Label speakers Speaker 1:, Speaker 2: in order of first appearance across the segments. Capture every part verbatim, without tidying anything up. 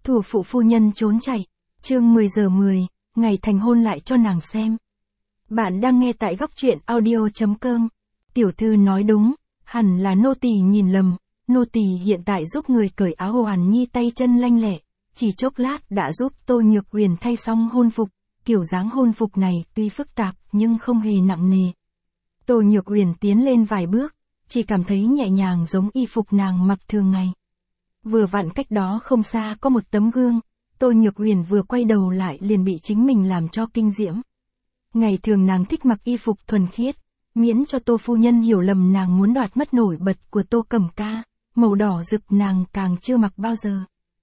Speaker 1: Thủ phụ phu nhân trốn chạy. Chương mười giờ mười, ngày thành hôn lại cho nàng xem. Bạn đang nghe tại góc truyện audio chấm com. Tiểu thư nói đúng, hẳn là nô tỳ nhìn lầm, nô tỳ hiện tại giúp người cởi áo Hoàn Nhi tay chân lanh lẹ, chỉ chốc lát đã giúp Tô Nhược Huyền thay xong hôn phục, kiểu dáng hôn phục này tuy phức tạp nhưng không hề nặng nề. Tô Nhược Huyền tiến lên vài bước, chỉ cảm thấy nhẹ nhàng giống y phục nàng mặc thường ngày. Vừa vặn cách đó không xa có một tấm gương, Tô Nhược Huyền vừa quay đầu lại liền bị chính mình làm cho kinh diễm. Ngày thường nàng thích mặc y phục thuần khiết, miễn cho Tô phu nhân hiểu lầm nàng muốn đoạt mất nổi bật của Tô Cẩm Ca, màu đỏ rực nàng càng chưa mặc bao giờ.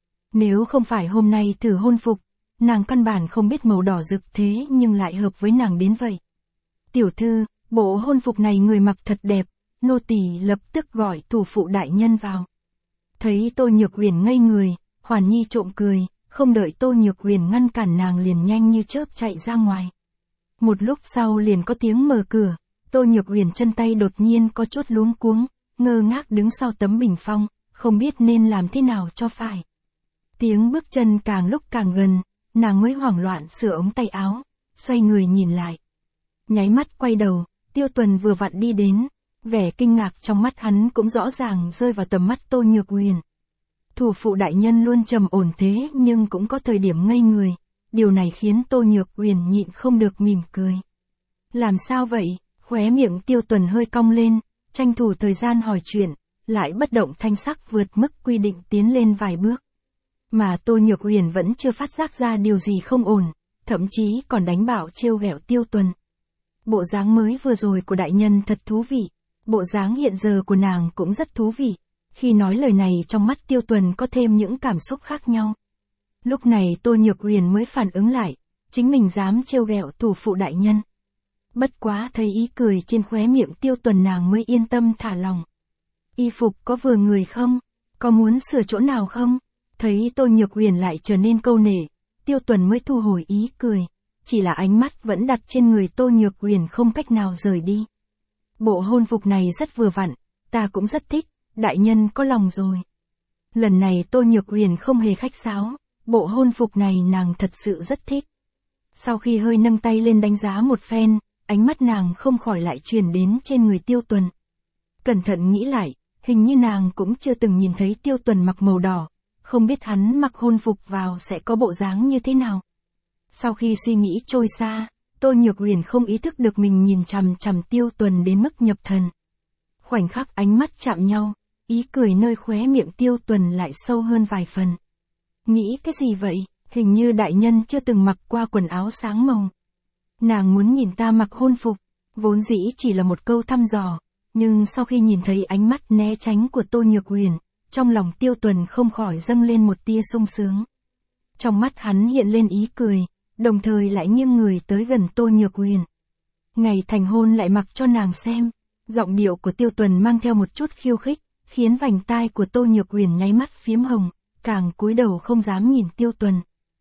Speaker 1: Nếu không phải hôm nay thử hôn phục, nàng căn bản không biết màu đỏ rực thế nhưng lại hợp với nàng đến vậy. Tiểu thư, bộ hôn phục này người mặc thật đẹp, nô tỳ lập tức gọi thủ phụ đại nhân vào. Thấy Tô Nhược Huyền ngây người, Hoàn Nhi trộm cười, không đợi Tô Nhược Huyền ngăn cản nàng liền nhanh như chớp chạy ra ngoài. Một lúc sau liền có tiếng mở cửa, Tô Nhược Huyền chân tay đột nhiên có chút luống cuống, ngơ ngác đứng sau tấm bình phong, không biết nên làm thế nào cho phải. Tiếng bước chân càng lúc càng gần, nàng mới hoảng loạn sửa ống tay áo, xoay người nhìn lại. Nháy mắt quay đầu, Tiêu Tuần vừa vặn đi đến, vẻ kinh ngạc trong mắt hắn cũng rõ ràng rơi vào tầm mắt Tô Nhược Huyền. Thủ phụ đại nhân luôn trầm ổn thế nhưng cũng có thời điểm ngây người, điều này khiến Tô Nhược Huyền nhịn không được mỉm cười. Làm sao vậy? Khóe miệng Tiêu Tuần hơi cong lên, tranh thủ thời gian hỏi chuyện, lại bất động thanh sắc vượt mức quy định tiến lên vài bước. Mà Tô Nhược Huyền vẫn chưa phát giác ra điều gì không ổn, thậm chí còn đánh bảo trêu ghẹo Tiêu Tuần. Bộ dáng mới vừa rồi của đại nhân thật thú vị, bộ dáng hiện giờ của nàng cũng rất thú vị. Khi nói lời này trong mắt Tiêu Tuần có thêm những cảm xúc khác nhau. Lúc này Tô Nhược Huyền mới phản ứng lại, chính mình dám trêu ghẹo thủ phụ đại nhân. Bất quá thấy ý cười trên khóe miệng Tiêu Tuần nàng mới yên tâm thả lòng. Y phục có vừa người không? Có muốn sửa chỗ nào không? Thấy Tô Nhược Huyền lại trở nên câu nể, Tiêu Tuần mới thu hồi ý cười, chỉ là ánh mắt vẫn đặt trên người Tô Nhược Huyền không cách nào rời đi. Bộ hôn phục này rất vừa vặn, ta cũng rất thích, đại nhân có lòng rồi. Lần này Tô Nhược Huyền không hề khách sáo, bộ hôn phục này nàng thật sự rất thích. Sau khi hơi nâng tay lên đánh giá một phen, ánh mắt nàng không khỏi lại truyền đến trên người Tiêu Tuần. Cẩn thận nghĩ lại, hình như nàng cũng chưa từng nhìn thấy Tiêu Tuần mặc màu đỏ, không biết hắn mặc hôn phục vào sẽ có bộ dáng như thế nào. Sau khi suy nghĩ trôi xa, Tô Nhược Huyền không ý thức được mình nhìn chằm chằm Tiêu Tuần đến mức nhập thần. Khoảnh khắc ánh mắt chạm nhau, ý cười nơi khóe miệng Tiêu Tuần lại sâu hơn vài phần. Nghĩ cái gì vậy, hình như đại nhân chưa từng mặc qua quần áo sáng màu. Nàng muốn nhìn ta mặc hôn phục, vốn dĩ chỉ là một câu thăm dò, nhưng sau khi nhìn thấy ánh mắt né tránh của Tô Nhược Huyền, trong lòng Tiêu Tuần không khỏi dâng lên một tia sung sướng. Trong mắt hắn hiện lên ý cười, đồng thời lại nghiêng người tới gần Tô Nhược Huyền. Ngày thành hôn lại mặc cho nàng xem, giọng điệu của Tiêu Tuần mang theo một chút khiêu khích, khiến vành tai của Tô Nhược Huyền nháy mắt phiếm hồng, càng cúi đầu không dám nhìn Tiêu Tuần.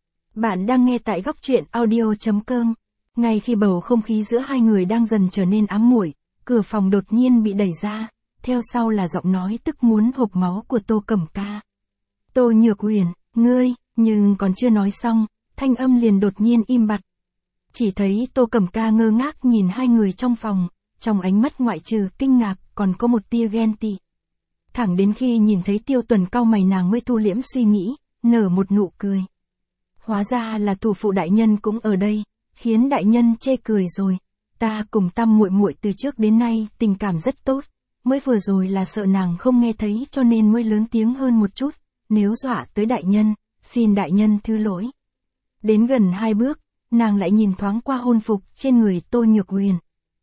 Speaker 1: Bạn đang nghe tại góc truyện audio chấm com. Ngay khi bầu không khí giữa hai người đang dần trở nên ám muội, cửa phòng đột nhiên bị đẩy ra, theo sau là giọng nói tức muốn hộc máu của Tô Cẩm Ca. Tô Nhược Huyền, ngươi, nhưng còn chưa nói xong, thanh âm liền đột nhiên im bặt. Chỉ thấy Tô Cẩm Ca ngơ ngác nhìn hai người trong phòng, trong ánh mắt ngoại trừ kinh ngạc còn có một tia ghen tị. Thẳng đến khi nhìn thấy Tiêu Tuần cau mày nàng mới thu liễm suy nghĩ, nở một nụ cười. Hóa ra là thủ phụ đại nhân cũng ở đây, khiến đại nhân chê cười rồi. Ta cùng Tam muội muội từ trước đến nay tình cảm rất tốt, mới vừa rồi là sợ nàng không nghe thấy cho nên mới lớn tiếng hơn một chút, nếu dọa tới đại nhân, xin đại nhân thứ lỗi. Đến gần hai bước, nàng lại nhìn thoáng qua hôn phục trên người Tô Nhược Huyền.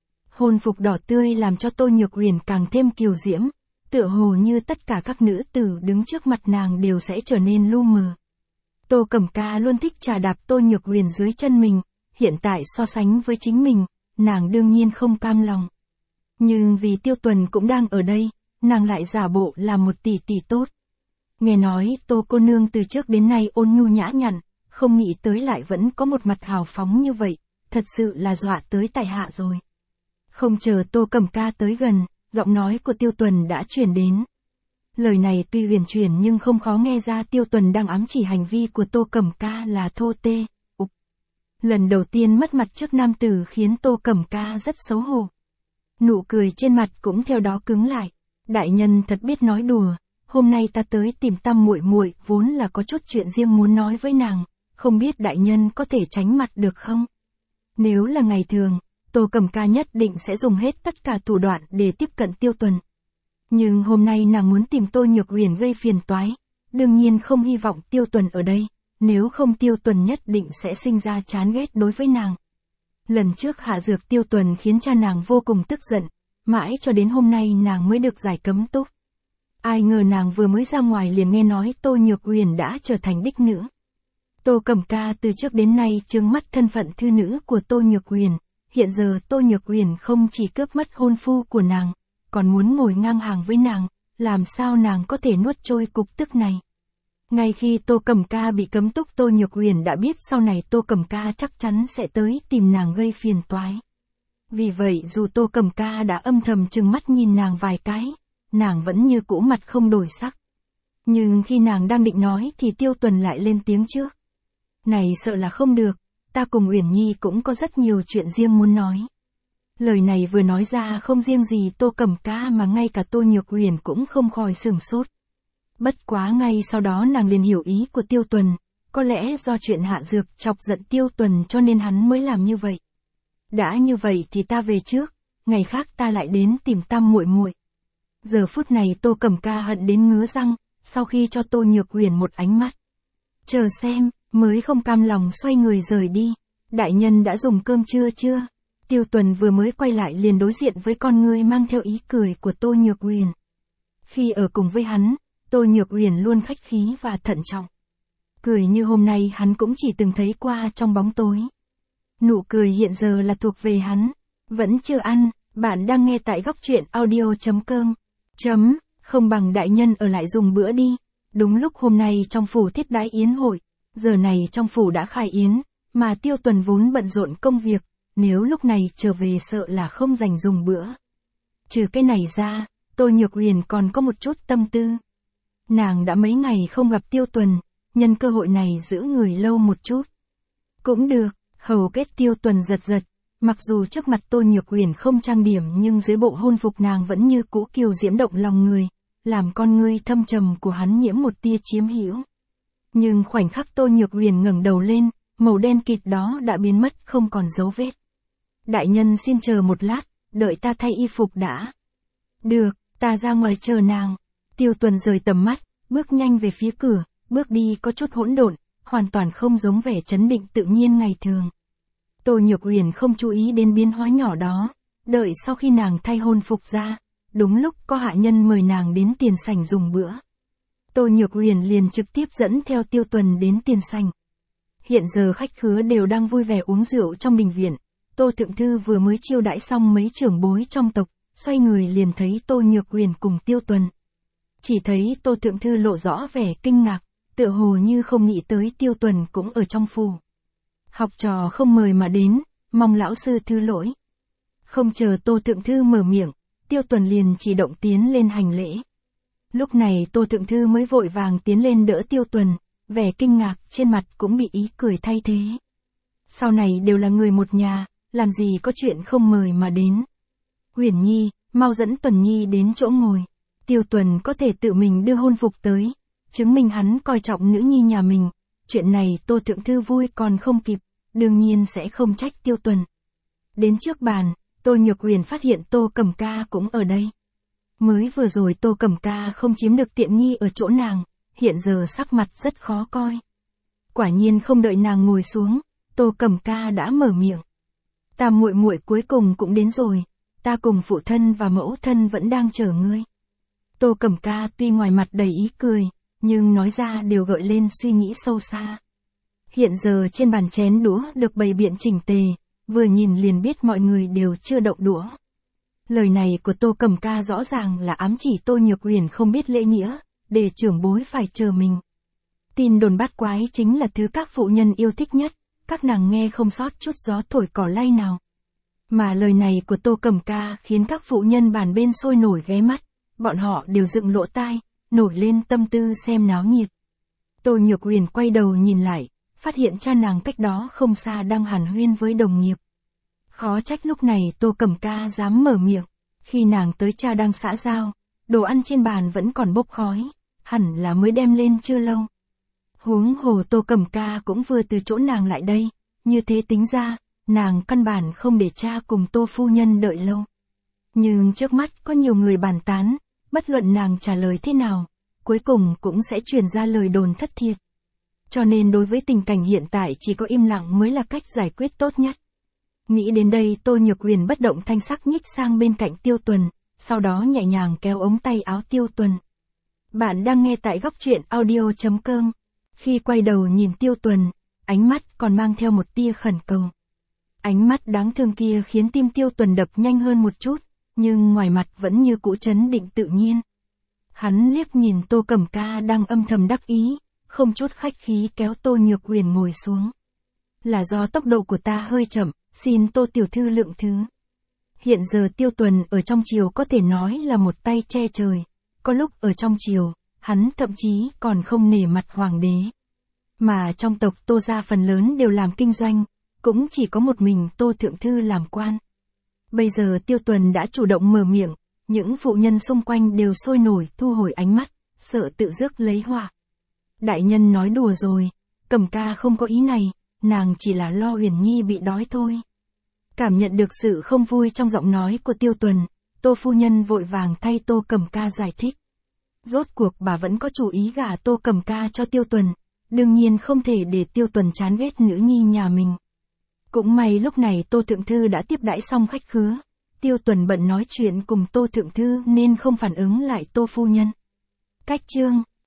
Speaker 1: Hôn phục đỏ tươi làm cho Tô Nhược Huyền càng thêm kiều diễm, tựa hồ như tất cả các nữ tử đứng trước mặt nàng đều sẽ trở nên lu mờ. Tô Cẩm Ca luôn thích trà đạp Tô Nhược Huyền dưới chân mình, hiện tại so sánh với chính mình, nàng đương nhiên không cam lòng. Nhưng vì Tiêu Tuần cũng đang ở đây, nàng lại giả bộ là một tỷ tỷ tốt. Nghe nói Tô cô nương từ trước đến nay ôn nhu nhã nhặn, không nghĩ tới lại vẫn có một mặt hào phóng như vậy, thật sự là dọa tới tại hạ rồi. Không chờ Tô Cẩm Ca tới gần, giọng nói của Tiêu Tuần đã truyền đến. Lời này tuy huyền chuyển nhưng không khó nghe ra Tiêu Tuần đang ám chỉ hành vi của Tô Cẩm Ca là thô tê, ục. Lần đầu tiên mất mặt trước nam tử khiến Tô Cẩm Ca rất xấu hổ. Nụ cười trên mặt cũng theo đó cứng lại. Đại nhân thật biết nói đùa, hôm nay ta tới tìm Tam muội muội vốn là có chút chuyện riêng muốn nói với nàng, không biết đại nhân có thể tránh mặt được không? Nếu là ngày thường, Tô Cẩm Ca nhất định sẽ dùng hết tất cả thủ đoạn để tiếp cận Tiêu Tuần. Nhưng hôm nay nàng muốn tìm Tô Nhược Huyền gây phiền toái, đương nhiên không hy vọng Tiêu Tuần ở đây, nếu không Tiêu Tuần nhất định sẽ sinh ra chán ghét đối với nàng. Lần trước hạ dược Tiêu Tuần khiến cha nàng vô cùng tức giận, mãi cho đến hôm nay nàng mới được giải cấm túc. Ai ngờ nàng vừa mới ra ngoài liền nghe nói Tô Nhược Huyền đã trở thành đích nữ. Tô Cẩm Ca từ trước đến nay trướng mắt thân phận thư nữ của Tô Nhược Huyền, hiện giờ Tô Nhược Huyền không chỉ cướp mất hôn phu của nàng, còn muốn ngồi ngang hàng với nàng, làm sao nàng có thể nuốt trôi cục tức này. Ngay khi Tô Cẩm Ca bị cấm túc Tô Nhược Huyền đã biết sau này Tô Cẩm Ca chắc chắn sẽ tới tìm nàng gây phiền toái. Vì vậy dù Tô Cẩm Ca đã âm thầm trừng mắt nhìn nàng vài cái, nàng vẫn như cũ mặt không đổi sắc. Nhưng khi nàng đang định nói thì Tiêu Tuần lại lên tiếng trước. Này sợ là không được, ta cùng Uyển Nhi cũng có rất nhiều chuyện riêng muốn nói. Lời này vừa nói ra không riêng gì Tô Cẩm Ca mà ngay cả Tô Nhược Huyền cũng không khỏi sửng sốt. Bất quá ngay sau đó nàng liền hiểu ý của Tiêu Tuần, có lẽ do chuyện hạ dược chọc giận Tiêu Tuần cho nên hắn mới làm như vậy. Đã như vậy thì ta về trước, ngày khác ta lại đến tìm Tam muội muội. Giờ phút này Tô Cẩm Ca hận đến ngứa răng, sau khi cho Tô Nhược Huyền một ánh mắt. Chờ xem, mới không cam lòng xoay người rời đi. Đại nhân đã dùng cơm trưa chưa? Tiêu Tuần vừa mới quay lại liền đối diện với con ngươi mang theo ý cười của Tô Nhược Huyền. Khi ở cùng với hắn, Tô Nhược Huyền luôn khách khí và thận trọng. Cười như hôm nay hắn cũng chỉ từng thấy qua trong bóng tối. Nụ cười hiện giờ là thuộc về hắn. Vẫn chưa ăn, bạn đang nghe tại góc truyện audio chấm com. Chấm, không bằng đại nhân ở lại dùng bữa đi. Đúng lúc hôm nay trong phủ thiết đãi yến hội, giờ này trong phủ đã khai yến, mà Tiêu Tuần vốn bận rộn công việc, nếu lúc này trở về sợ là không dành dùng bữa. Trừ cái này ra, Tô Nhược Huyền còn có một chút tâm tư. Nàng đã mấy ngày không gặp Tiêu Tuần, nhân cơ hội này giữ người lâu một chút. Cũng được, hầu kết Tiêu Tuần giật giật, mặc dù trước mặt Tô Nhược Huyền không trang điểm nhưng dưới bộ hôn phục nàng vẫn như cũ kiều diễm động lòng người, làm con ngươi thâm trầm của hắn nhiễm một tia chiếm hữu. Nhưng khoảnh khắc Tô Nhược Huyền ngẩng đầu lên, màu đen kịt đó đã biến mất không còn dấu vết. Đại nhân xin chờ một lát, đợi ta thay y phục đã. Được, ta ra ngoài chờ nàng. Tiêu Tuần rời tầm mắt, bước nhanh về phía cửa, bước đi có chút hỗn độn, hoàn toàn không giống vẻ trấn định tự nhiên ngày thường. Tô Nhược Huyền không chú ý đến biến hóa nhỏ đó, đợi sau khi nàng thay hôn phục ra, đúng lúc có hạ nhân mời nàng đến tiền sảnh dùng bữa. Tô Nhược Huyền liền trực tiếp dẫn theo Tiêu Tuần đến tiền sảnh. Hiện giờ khách khứa đều đang vui vẻ uống rượu trong đình viện, Tô Thượng Thư vừa mới chiêu đãi xong mấy trưởng bối trong tộc, xoay người liền thấy Tô Nhược Huyền cùng Tiêu Tuần. Chỉ thấy Tô Thượng Thư lộ rõ vẻ kinh ngạc, tựa hồ như không nghĩ tới Tiêu Tuần cũng ở trong phủ. Học trò không mời mà đến, mong lão sư thứ lỗi. Không chờ Tô Thượng Thư mở miệng, Tiêu Tuần liền chỉ động tiến lên hành lễ. Lúc này Tô Thượng Thư mới vội vàng tiến lên đỡ Tiêu Tuần, vẻ kinh ngạc trên mặt cũng bị ý cười thay thế. Sau này đều là người một nhà, làm gì có chuyện không mời mà đến. Huyền Nhi, mau dẫn Tuần Nhi đến chỗ ngồi. Tiêu Tuần có thể tự mình đưa hôn phục tới, chứng minh hắn coi trọng nữ nhi nhà mình. Chuyện này Tô Thượng Thư vui còn không kịp, đương nhiên sẽ không trách Tiêu Tuần. Đến trước bàn, Tô Nhược Huyền phát hiện Tô Cẩm Ca cũng ở đây. Mới vừa rồi Tô Cẩm Ca không chiếm được tiện nghi ở chỗ nàng, hiện giờ sắc mặt rất khó coi. Quả nhiên không đợi nàng ngồi xuống, Tô Cẩm Ca đã mở miệng. Tam muội muội cuối cùng cũng đến rồi, ta cùng phụ thân và mẫu thân vẫn đang chờ ngươi. Tô Cẩm Ca tuy ngoài mặt đầy ý cười, nhưng nói ra đều gợi lên suy nghĩ sâu xa. Hiện giờ trên bàn chén đũa được bày biện chỉnh tề, vừa nhìn liền biết mọi người đều chưa động đũa. Lời này của Tô Cẩm Ca rõ ràng là ám chỉ Tô Nhược Huyền không biết lễ nghĩa, để trưởng bối phải chờ mình. Tin đồn bát quái chính là thứ các phụ nhân yêu thích nhất, các nàng nghe không sót chút gió thổi cỏ lay nào. Mà lời này của Tô Cẩm Ca khiến các phụ nhân bàn bên sôi nổi ghé mắt, bọn họ đều dựng lỗ tai, nổi lên tâm tư xem náo nhiệt. Tô Nhược Uyển quay đầu nhìn lại, phát hiện cha nàng cách đó không xa đang hàn huyên với đồng nghiệp. Khó trách lúc này Tô Cẩm Ca dám mở miệng, khi nàng tới cha đang xã giao, đồ ăn trên bàn vẫn còn bốc khói, hẳn là mới đem lên chưa lâu. Huống hồ Tô Cẩm Ca cũng vừa từ chỗ nàng lại đây, như thế tính ra, nàng căn bản không để cha cùng Tô phu nhân đợi lâu. Nhưng trước mắt có nhiều người bàn tán, bất luận nàng trả lời thế nào, cuối cùng cũng sẽ truyền ra lời đồn thất thiệt. Cho nên đối với tình cảnh hiện tại chỉ có im lặng mới là cách giải quyết tốt nhất. Nghĩ đến đây Tô Nhược Uyển bất động thanh sắc nhích sang bên cạnh Tiêu Tuần, sau đó nhẹ nhàng kéo ống tay áo Tiêu Tuần. Bạn đang nghe tại góc truyện audio chấm com. Khi quay đầu nhìn Tiêu Tuần, ánh mắt còn mang theo một tia khẩn cầu. Ánh mắt đáng thương kia khiến tim Tiêu Tuần đập nhanh hơn một chút, nhưng ngoài mặt vẫn như cũ trấn định tự nhiên. Hắn liếc nhìn Tô Cẩm Ca đang âm thầm đắc ý, không chút khách khí kéo Tô Nhược Uyển ngồi xuống. Là do tốc độ của ta hơi chậm, xin Tô tiểu thư lượng thứ. Hiện giờ Tiêu Tuần ở trong triều có thể nói là một tay che trời, có lúc ở trong triều, hắn thậm chí còn không nể mặt hoàng đế. Mà trong tộc Tô gia phần lớn đều làm kinh doanh, cũng chỉ có một mình Tô thượng thư làm quan. Bây giờ Tiêu Tuần đã chủ động mở miệng, những phụ nhân xung quanh đều sôi nổi thu hồi ánh mắt, sợ tự rước lấy họa. Đại nhân nói đùa rồi, Cẩm Ca không có ý này, nàng chỉ là lo Uyển Nhi bị đói thôi. Cảm nhận được sự không vui trong giọng nói của Tiêu Tuần, Tô phu nhân vội vàng thay Tô Cẩm Ca giải thích. Rốt cuộc bà vẫn có chủ ý gả Tô Cẩm Ca cho Tiêu Tuần, đương nhiên không thể để Tiêu Tuần chán ghét nữ nhi nhà mình. Cũng may lúc này Tô thượng thư đã tiếp đãi xong khách khứa, Tiêu Tuần bận nói chuyện cùng Tô thượng thư nên không phản ứng lại Tô phu nhân. Cách chương